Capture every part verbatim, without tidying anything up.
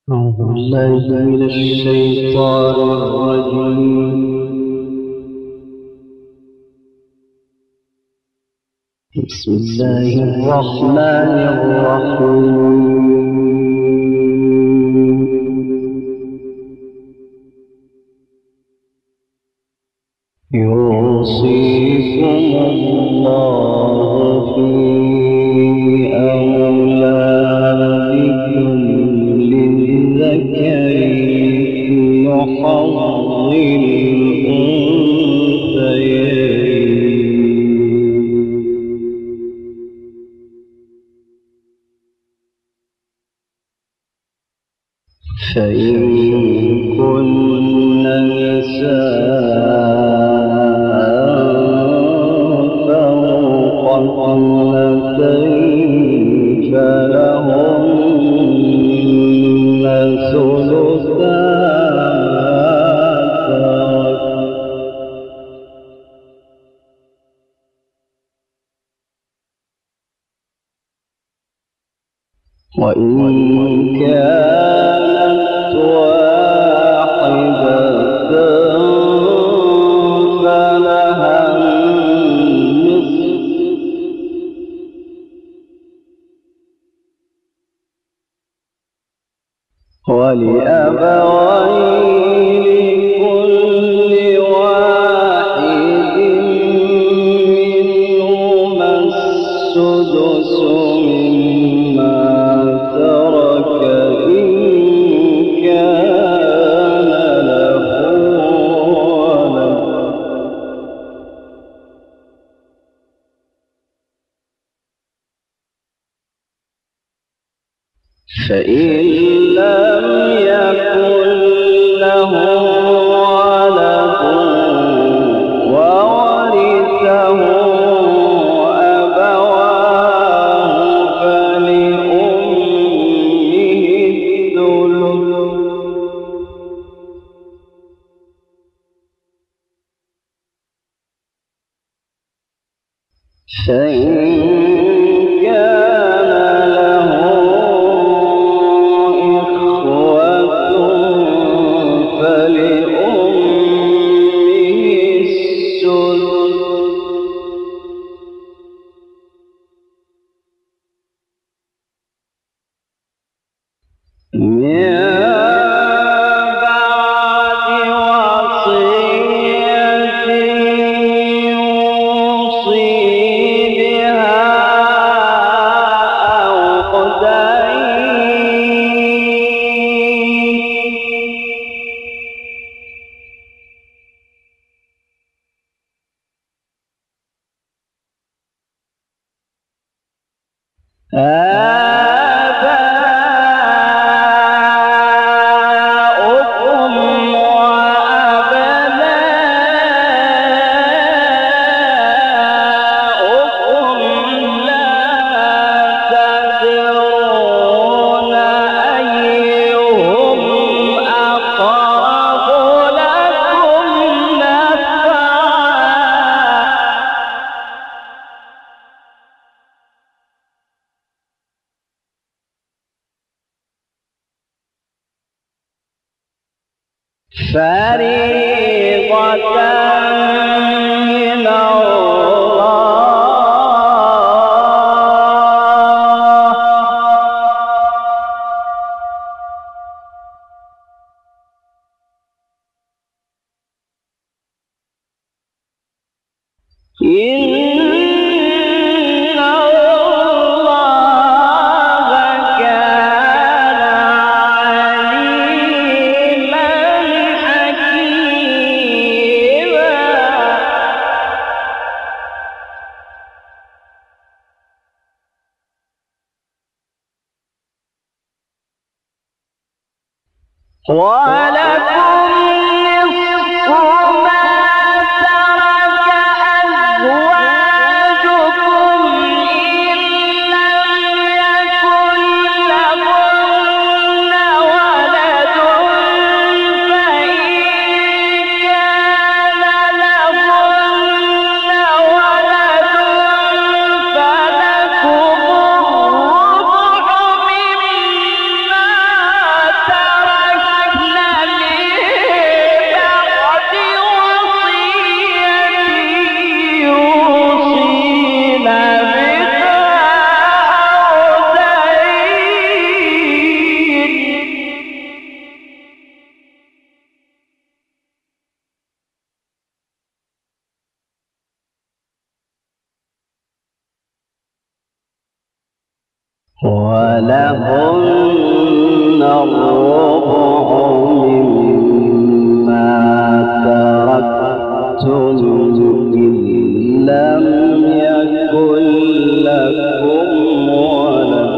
أعوذ بالله من الشيطان الرجيم. بسم الله الرحمن الرحيم. يوصيكم الله في أولادكم للذكر مثل حظ الأنثيين. فإن كن نساء فوق اثنتين فلهن ثلثا ما ترك، وإن كانت واحدة فلها النصف، ولأبويه لكل واحد منهما السدس مما ترك إن كان له ولد، فإن لم يكن له ولد وورثه أبواه فلأمه الثلث، فإن كان له إخوة فلأمه السدس، من بعد وصية يوصي بها أو دين، آباؤكم وأبناؤكم لا تدرون أيهم أقرب لكم نفعا، فريضة من الله، إن الله كان عليما حكيما. ولكم نصف ما ترك أزواجكم إن لم يكن لهن ولد، فإن كان لهن ولد فلكم الربع مما ترك ولهن الربع مما تركتم إن لم يكن لكم ولد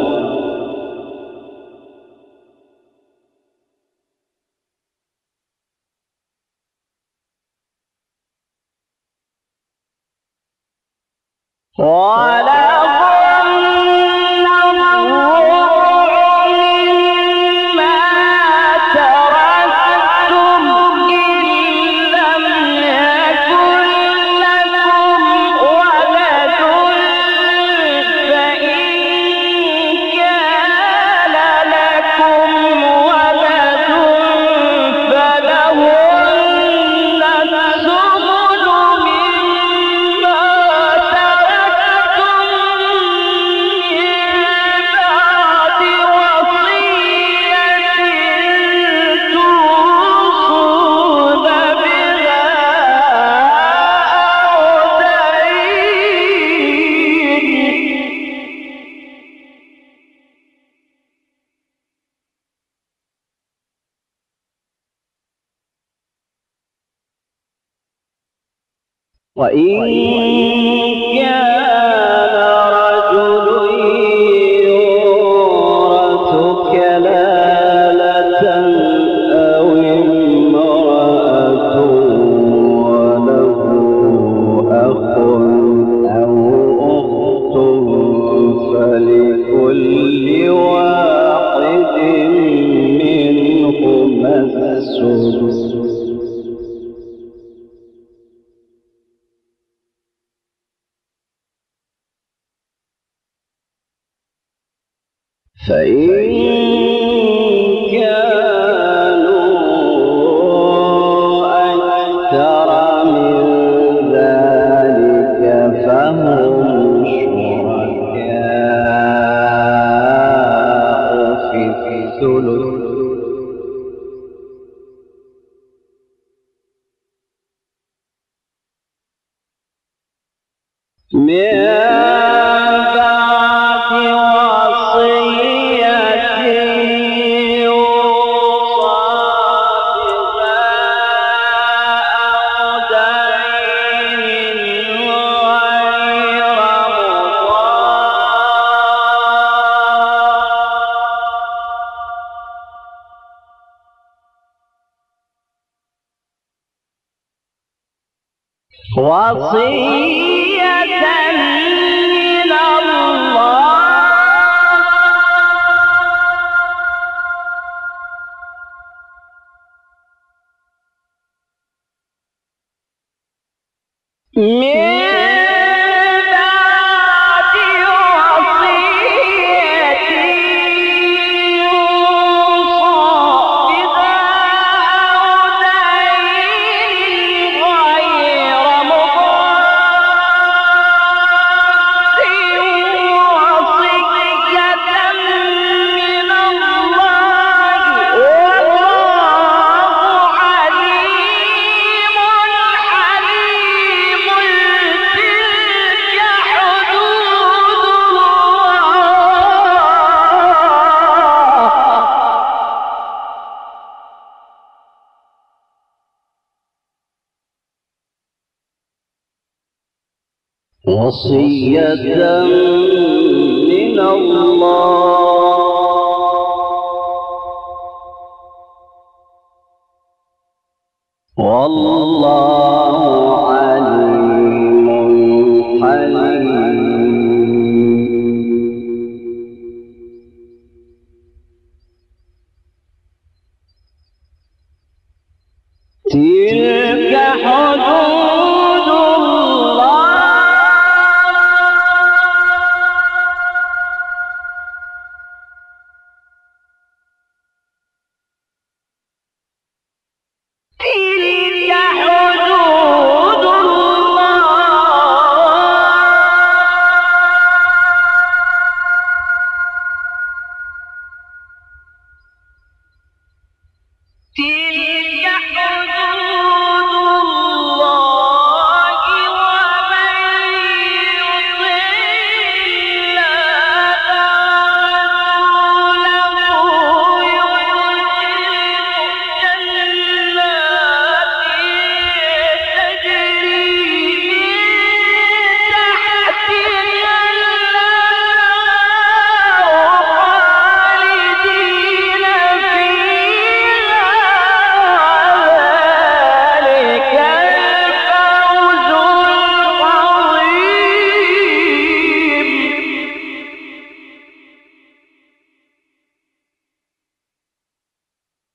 وإن كان رجل يورث كلالة أو امرأة وله أخ أو أخت فلكل واحد منهما السدس فإن كانوا أكثر من ذلك فهم شركاء في الثلث من وصية من الله من وصية من الله والله عليم حليم. تلك حدود الله تلك حدود الله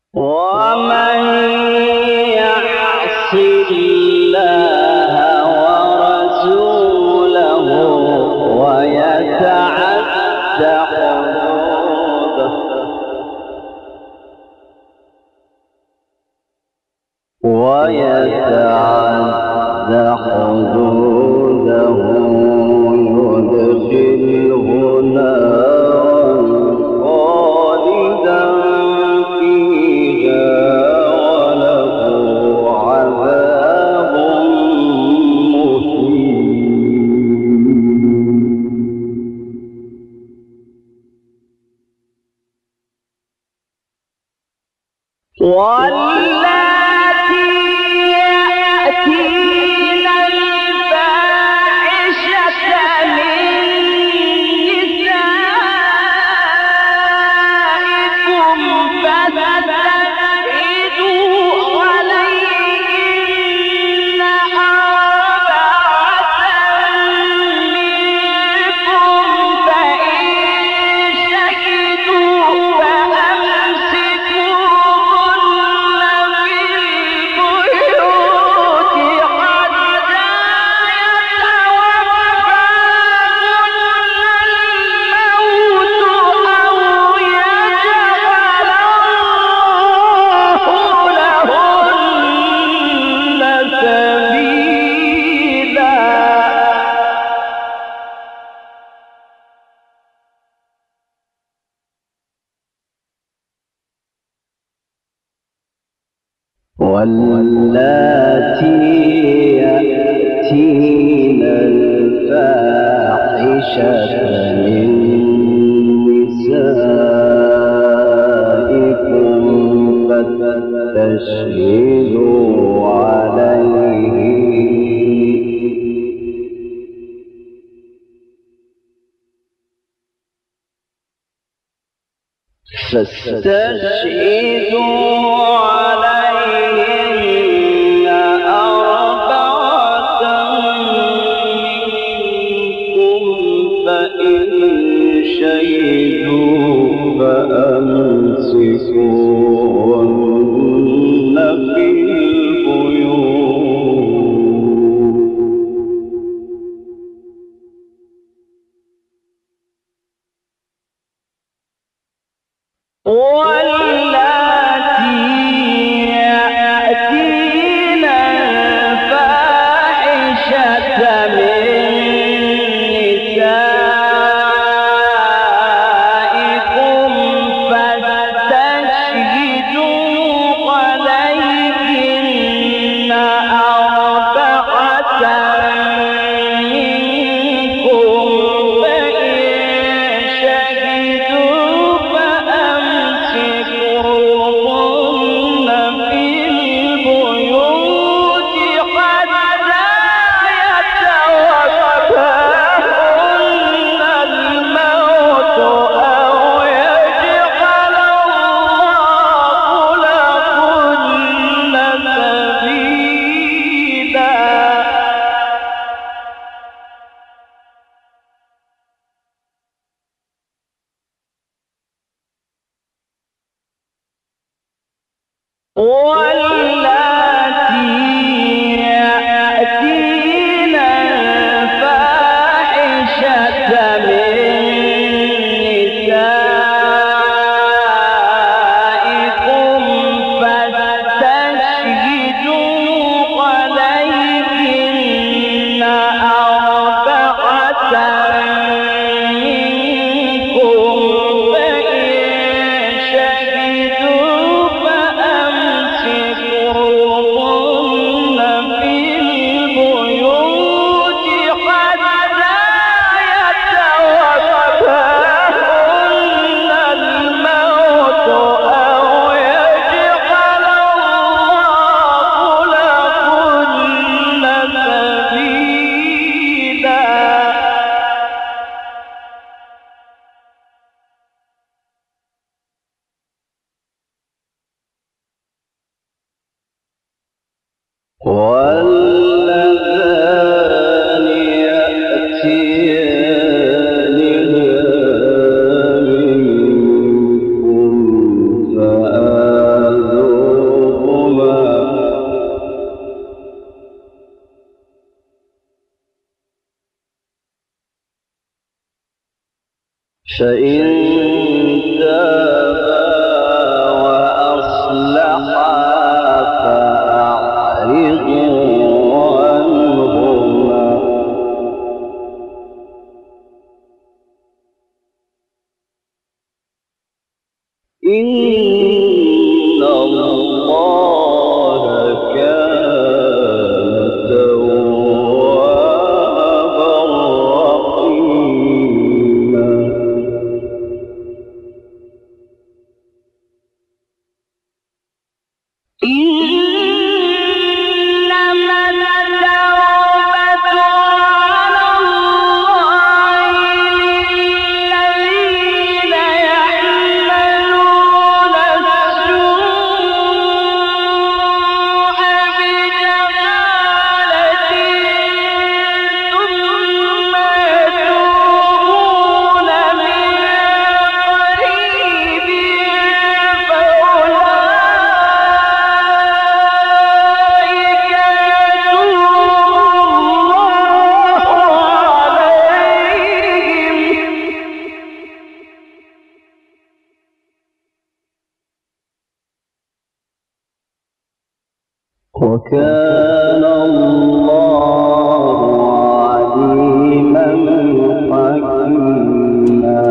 ومن يعص الله ورسوله ويتعد حدوده ويتعد حدوده يدخله نارا خالدا فيها وله عذاب مهين. واللاتي يأتين الفاحشة من نسائكم فاستشهدوا عليهن أربعة منكم فإن شهدوا فأمسكوهن في البيوت حتى واللاتي يأتين الفاحشة من نسائكم فاستشهدوا عليهن فاستشهدوا عليهن أربعة منكم فإن شهدوا فأمسكوهن في البيوت واللاتي يأتين الفاحشة من نسائكم فاستشهدوا عليهن أربعة منكم فإن شهدوا فأمسكوهن في البيوت حتى يتوفاهن الموت أو يجعل الله لهن سبيلا. واللاتي يأتين الفاحشة من نسائكم فاستشهدوا عليهن أربعة منكم فإن شهدوا فأمسكوهن في البيوت حتى يتوفاهن الموت أو يجعل الله لهن سبيلا. واللذان يأتيانها منكم فآذوهما فإن تابا وأصلحا فأعرضوا عنهما إن الله كان توابا رحيما. إنما التوبة على الله للذين يعملون السوء بجهالة ثم يتوبون من قريب وكان الله عليما حكيما.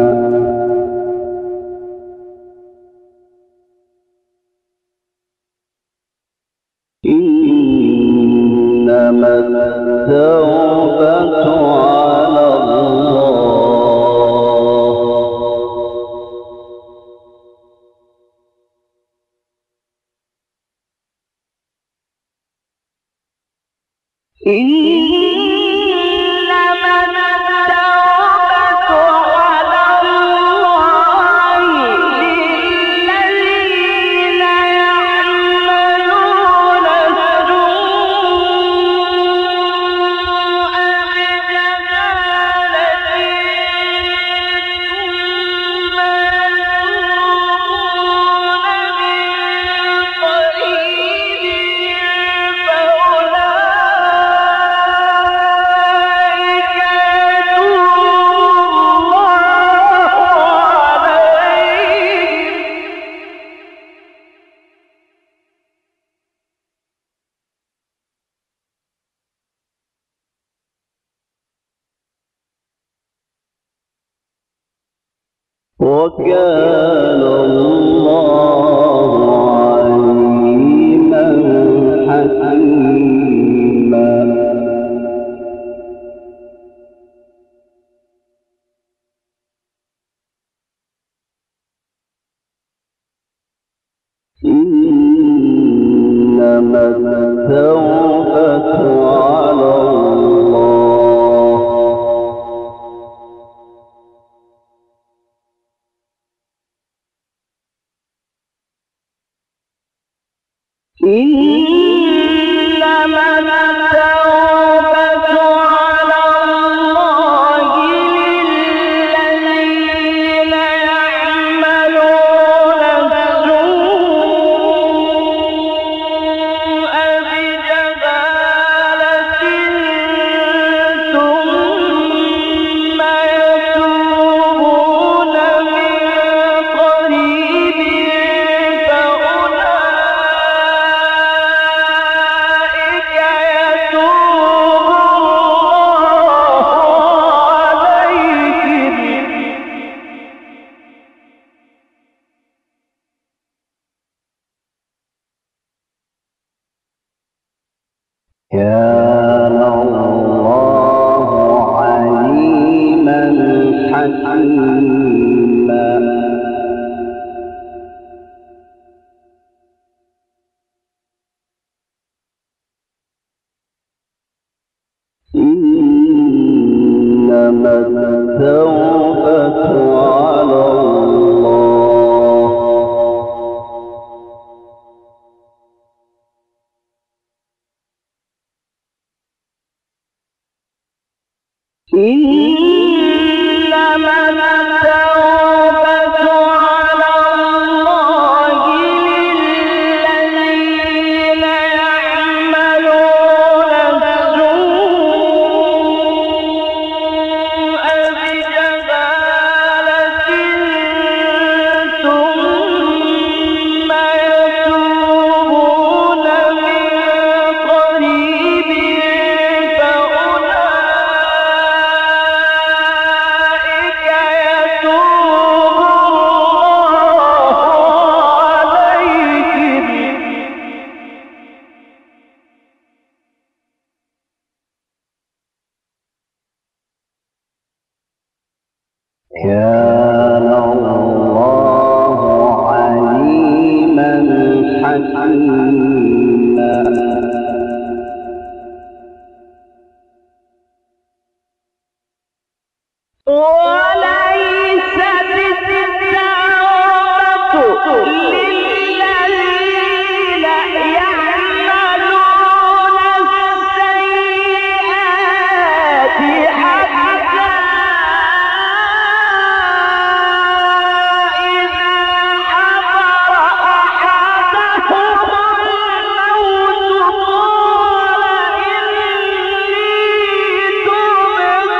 إنما التوبة على إنما التوبة على الله للذين يعملون السوء بجهالة ثم وكان الله عليما حكيما. إنما التوبة على الله إنما التوبة على الله للذين يعملون السوء بجهالة ثم يتوبون من قريب فأولئك يتوب الله عليهم. كان الله عليما حكيما. إنما التوبة على الله إنما التوبة على الله للذين يعملون السوء بجهالة حنا وليست التوبة للذين يعملون السيئات حتى إذا حضر أحدهم الموت قال إني تبت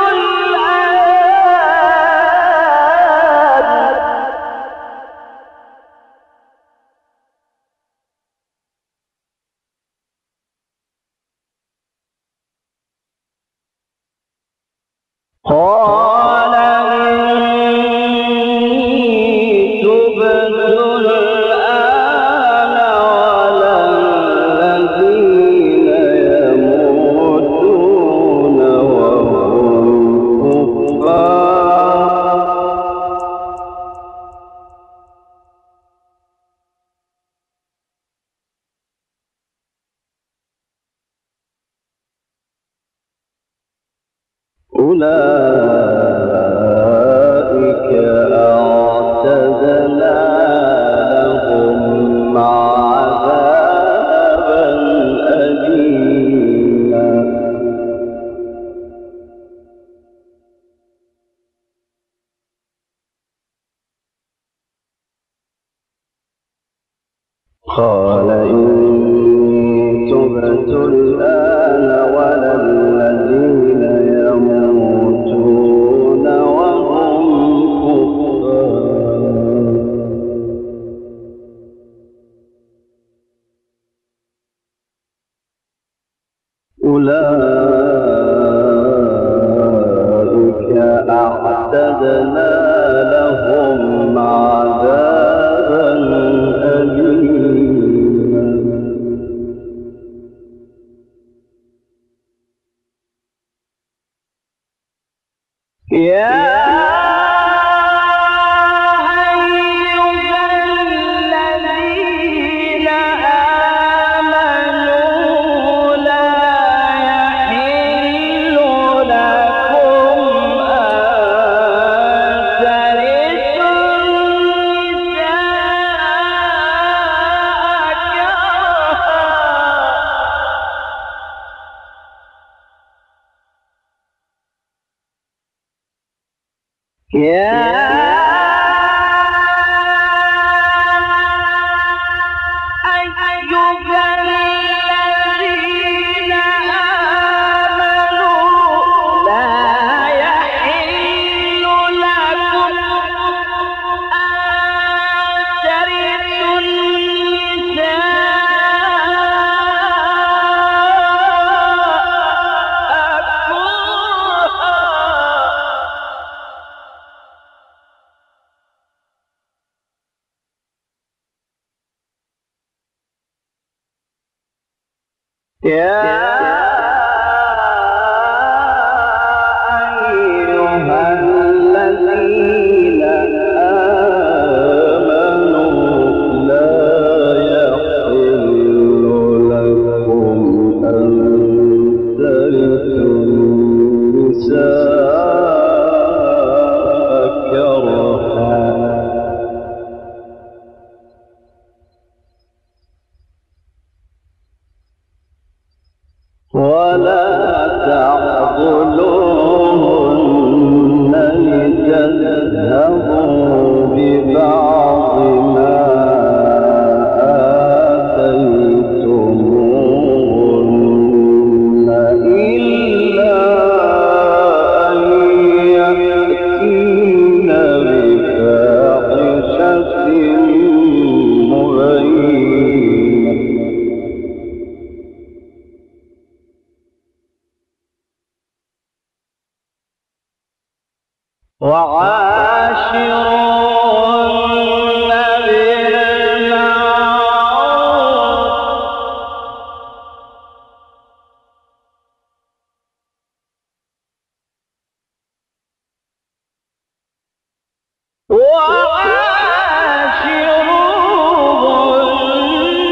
قال إني تبت الآن ولا الذين يموتون وهم كفار أولئك أعتدنا لهم عذابا أليما قال إني تبت الآن ولا الذين يموتون وهم كفار أولئك أعتدنا لهم عذابا أليما يا أيها الذين آمنوا لا يحل لكم أن ترثوا النساء كرها يا أيها الذين آمنوا لا يحل لكم أن ترثوا النساء يا أيها الذين آمنوا لا يحل لكم أن ترثوا النساء كرها ولا تعضلوهن لتذهبوا ببعض ما آتيتموهن إلا أن يأتين بفاحشة مبينة وعاشروهن بالمعروف وعاشروهن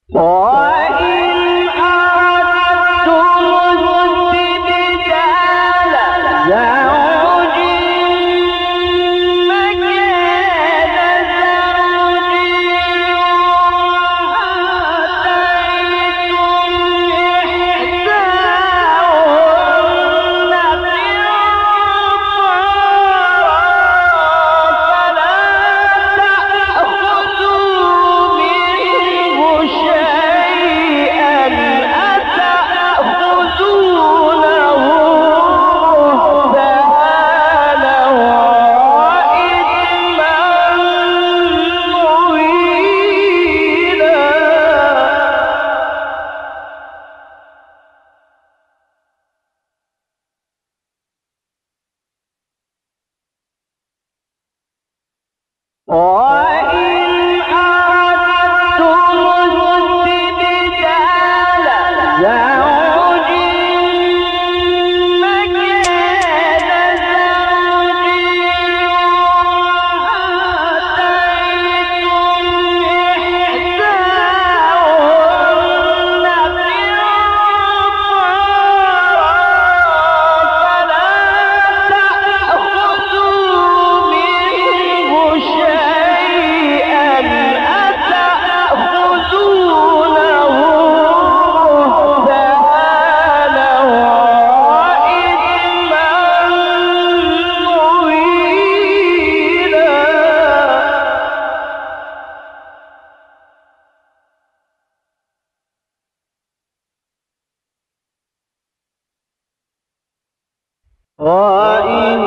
وإن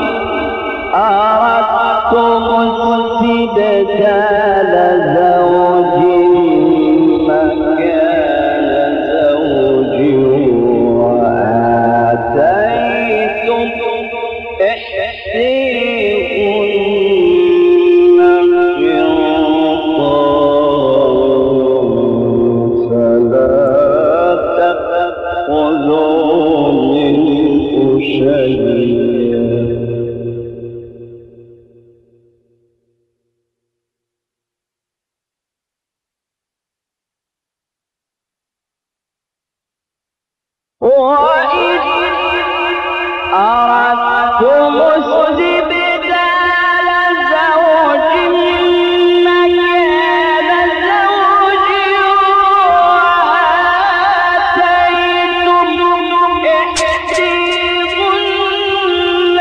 أردتم استبدال زوج مكان زوج وآتيتم إحداهن قنطارا فلا تأخذوا منه شيئا وإذ أردتم استبدال زوج مكان زوج وآتيتم إحداهن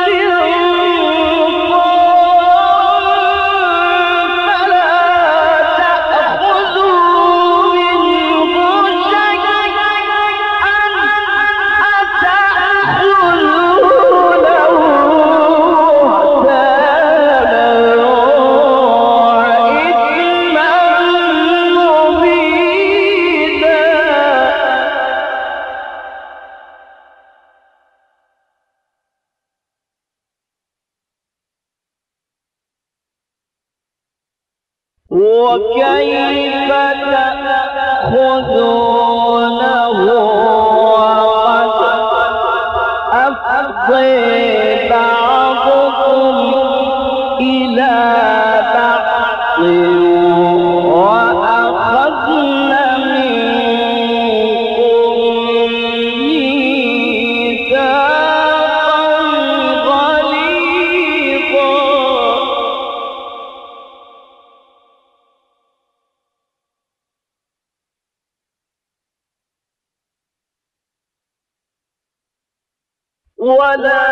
وكيف تأخذونه وقد أفضي بعضكم إلى بعض وأخذن منكم ميثاقا غليظا ولا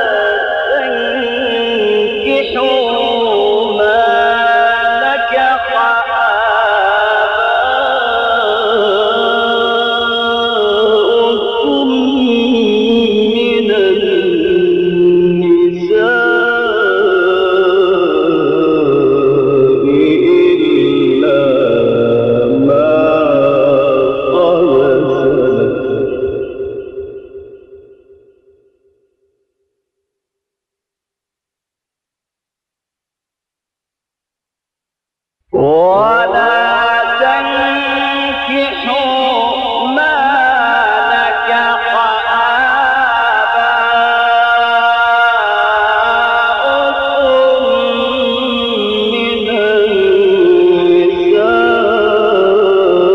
تنكحوا ما نكح آباؤكم من النساء إلا ما قد سلف ولا تنكحوا ما نكح آباؤكم من النساء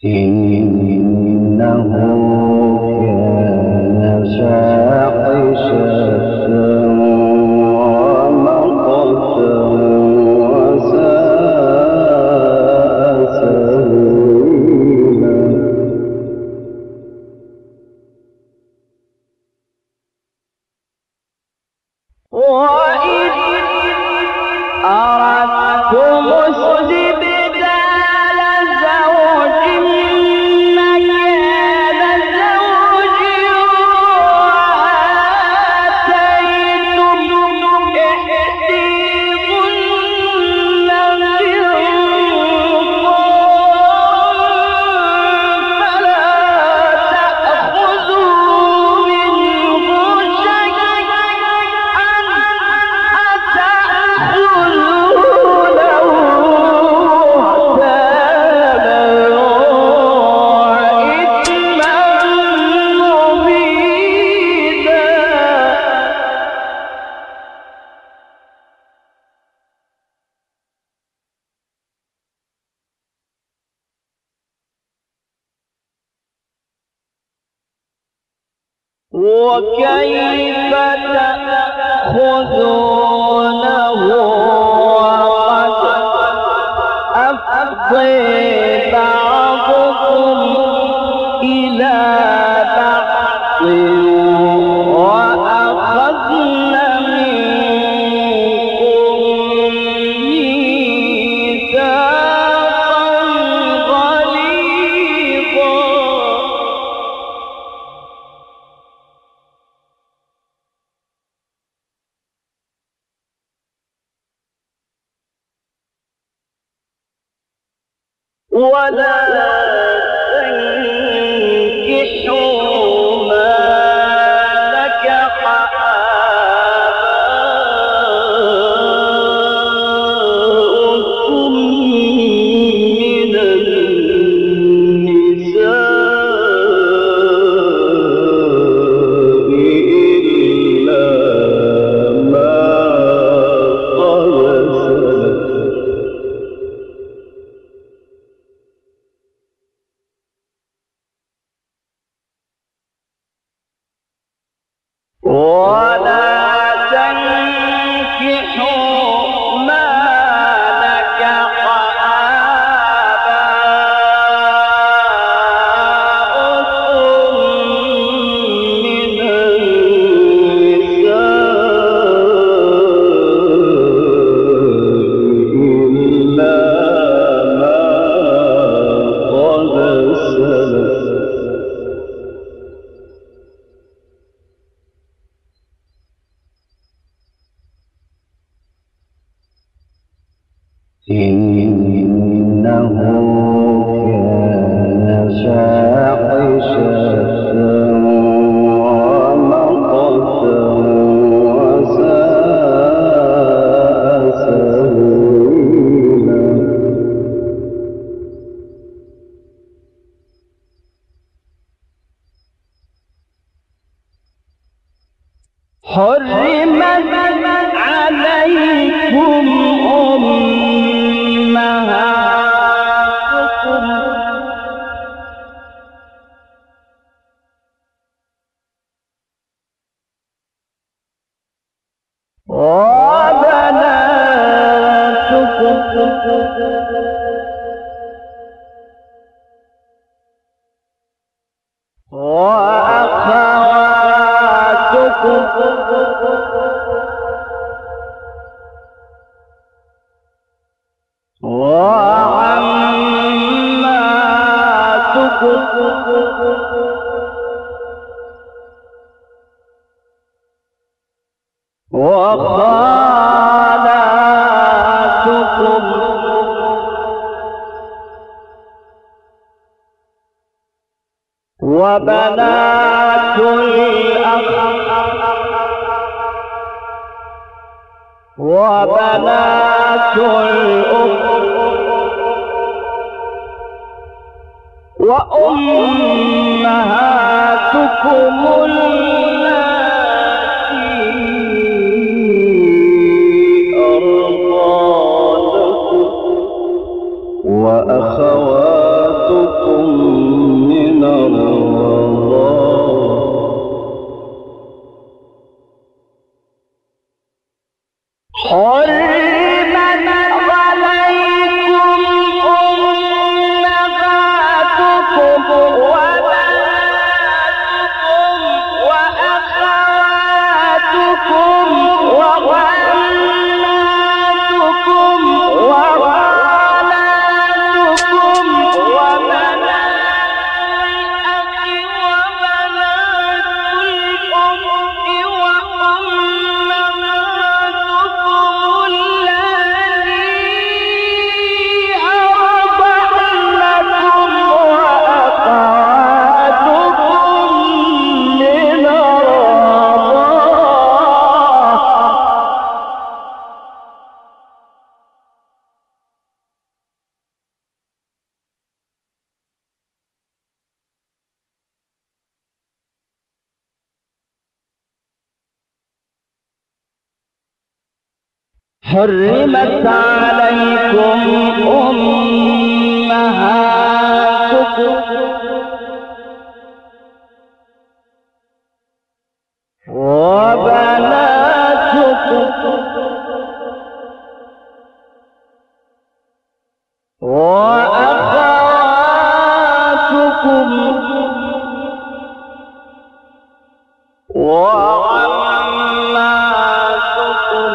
إنه كان فاحشة ومقتا وساء سبيلا. وإذ أردتم استبدال زوج مكان زوج وآتيتم إحداهن وكيف تأخذونه وقد أفضي بعضكم إلى بعض وأخذن منكم ميثاقا غليظا. ولا تنكحوا ما نكح آباؤكم من النساء إلا ما قد سلف. ولا تنكحوا ما نكح آباؤكم من النساء إلا ما قد سلف. إنه كان فاحشة ومقتا وساء سبيلا. حرمت عليكم أمهاتكم وبناتكم وأخواتكم وعماتكم وخالاتكم وبنات الأخ وبنات الأخت وأمهاتكم اللاتي أرضعنكم وأخواتكم حرمت عليكم أمهاتكم وبناتكم وأخواتكم وعماتكم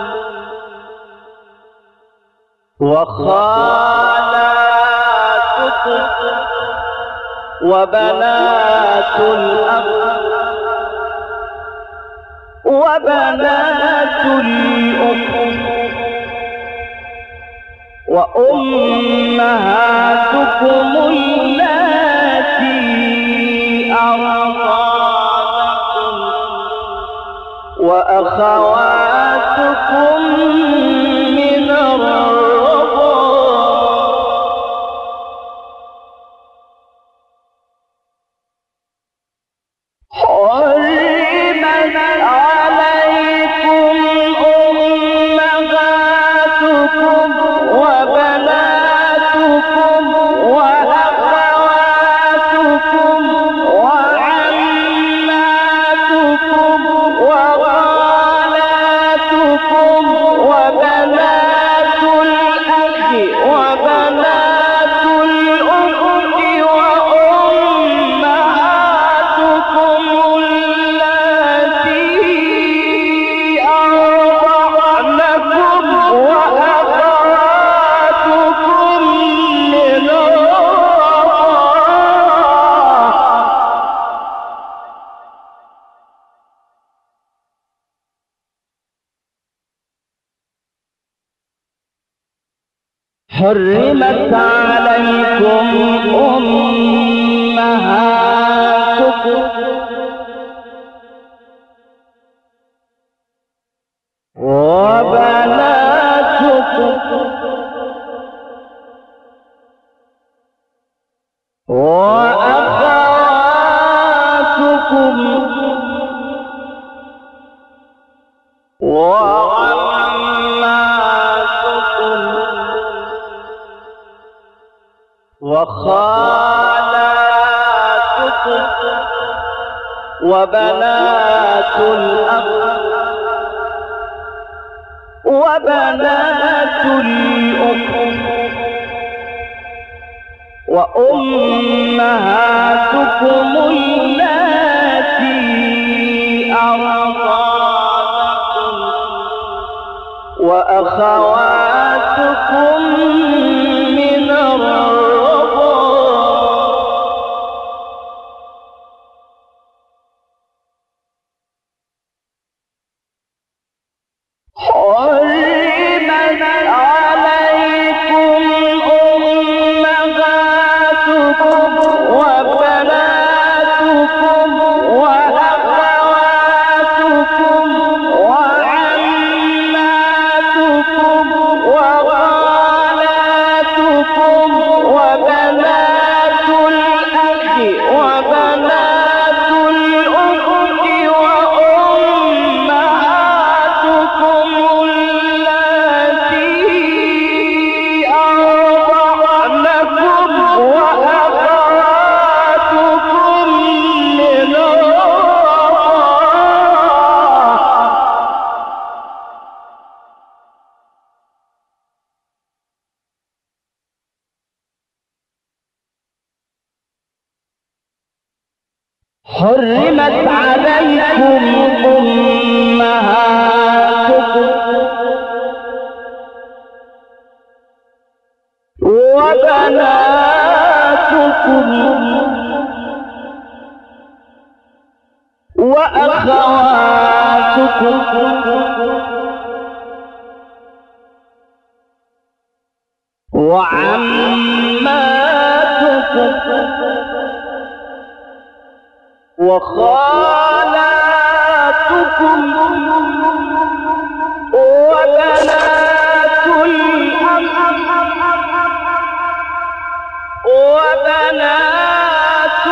وخالاتكم وبنات الأخ وبنات الأخت وأمهاتكم اللاتي أرضعنكم وأخواتكم من حرمت عليكم أمهاتكم وبناتكم وأخواتكم وعماتكم وخالاتكم وبنات الأخ وبنات الأخت وأمهاتكم اللاتي أرضعنكم وأخواتكم من حرمت عليكم أمهاتكم وبناتكم وأخواتكم وعماتكم وخالاتكم وبنات الأخ وبنات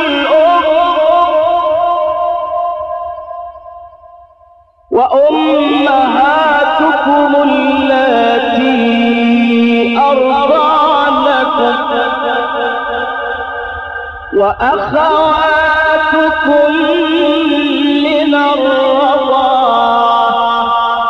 الأخت وأمهاتكم اللاتي أرضعنكم وأخواتكم من الرضاعة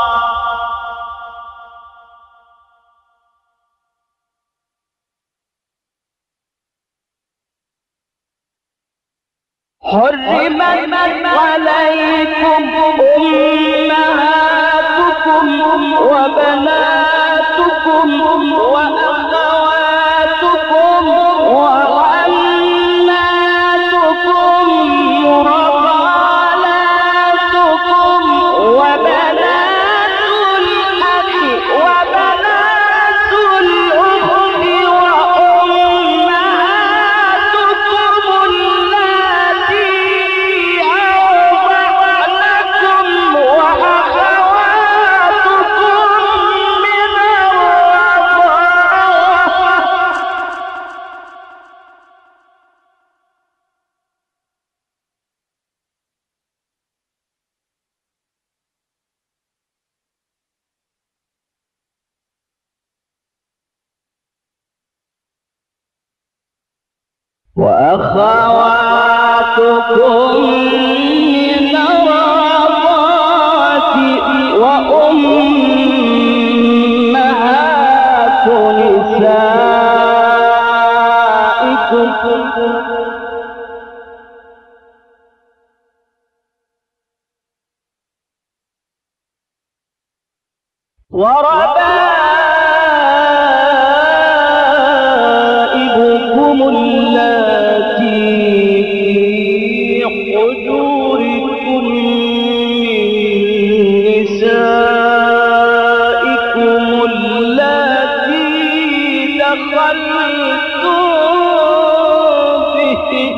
حرمت عليكم أمهاتكم وبناتكم وأخواتكم وعماتكم وخالاتكم وبنات الأخ وبنات الأخت وأمهاتكم اللاتي أرضعنكم وأخواتكم من الرضاعة وأخواتكم من الرضاعة وأمهات نسائكم وربائبكم اللاتي في حجوركم من نسائكم اللاتي دخلتم بهن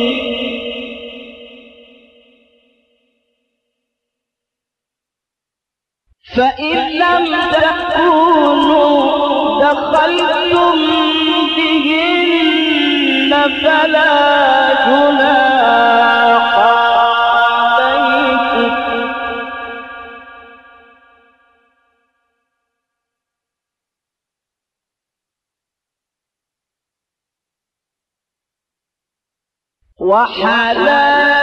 فإن لم تكونوا دخلتم بهن فلا جناح عليكم وحلال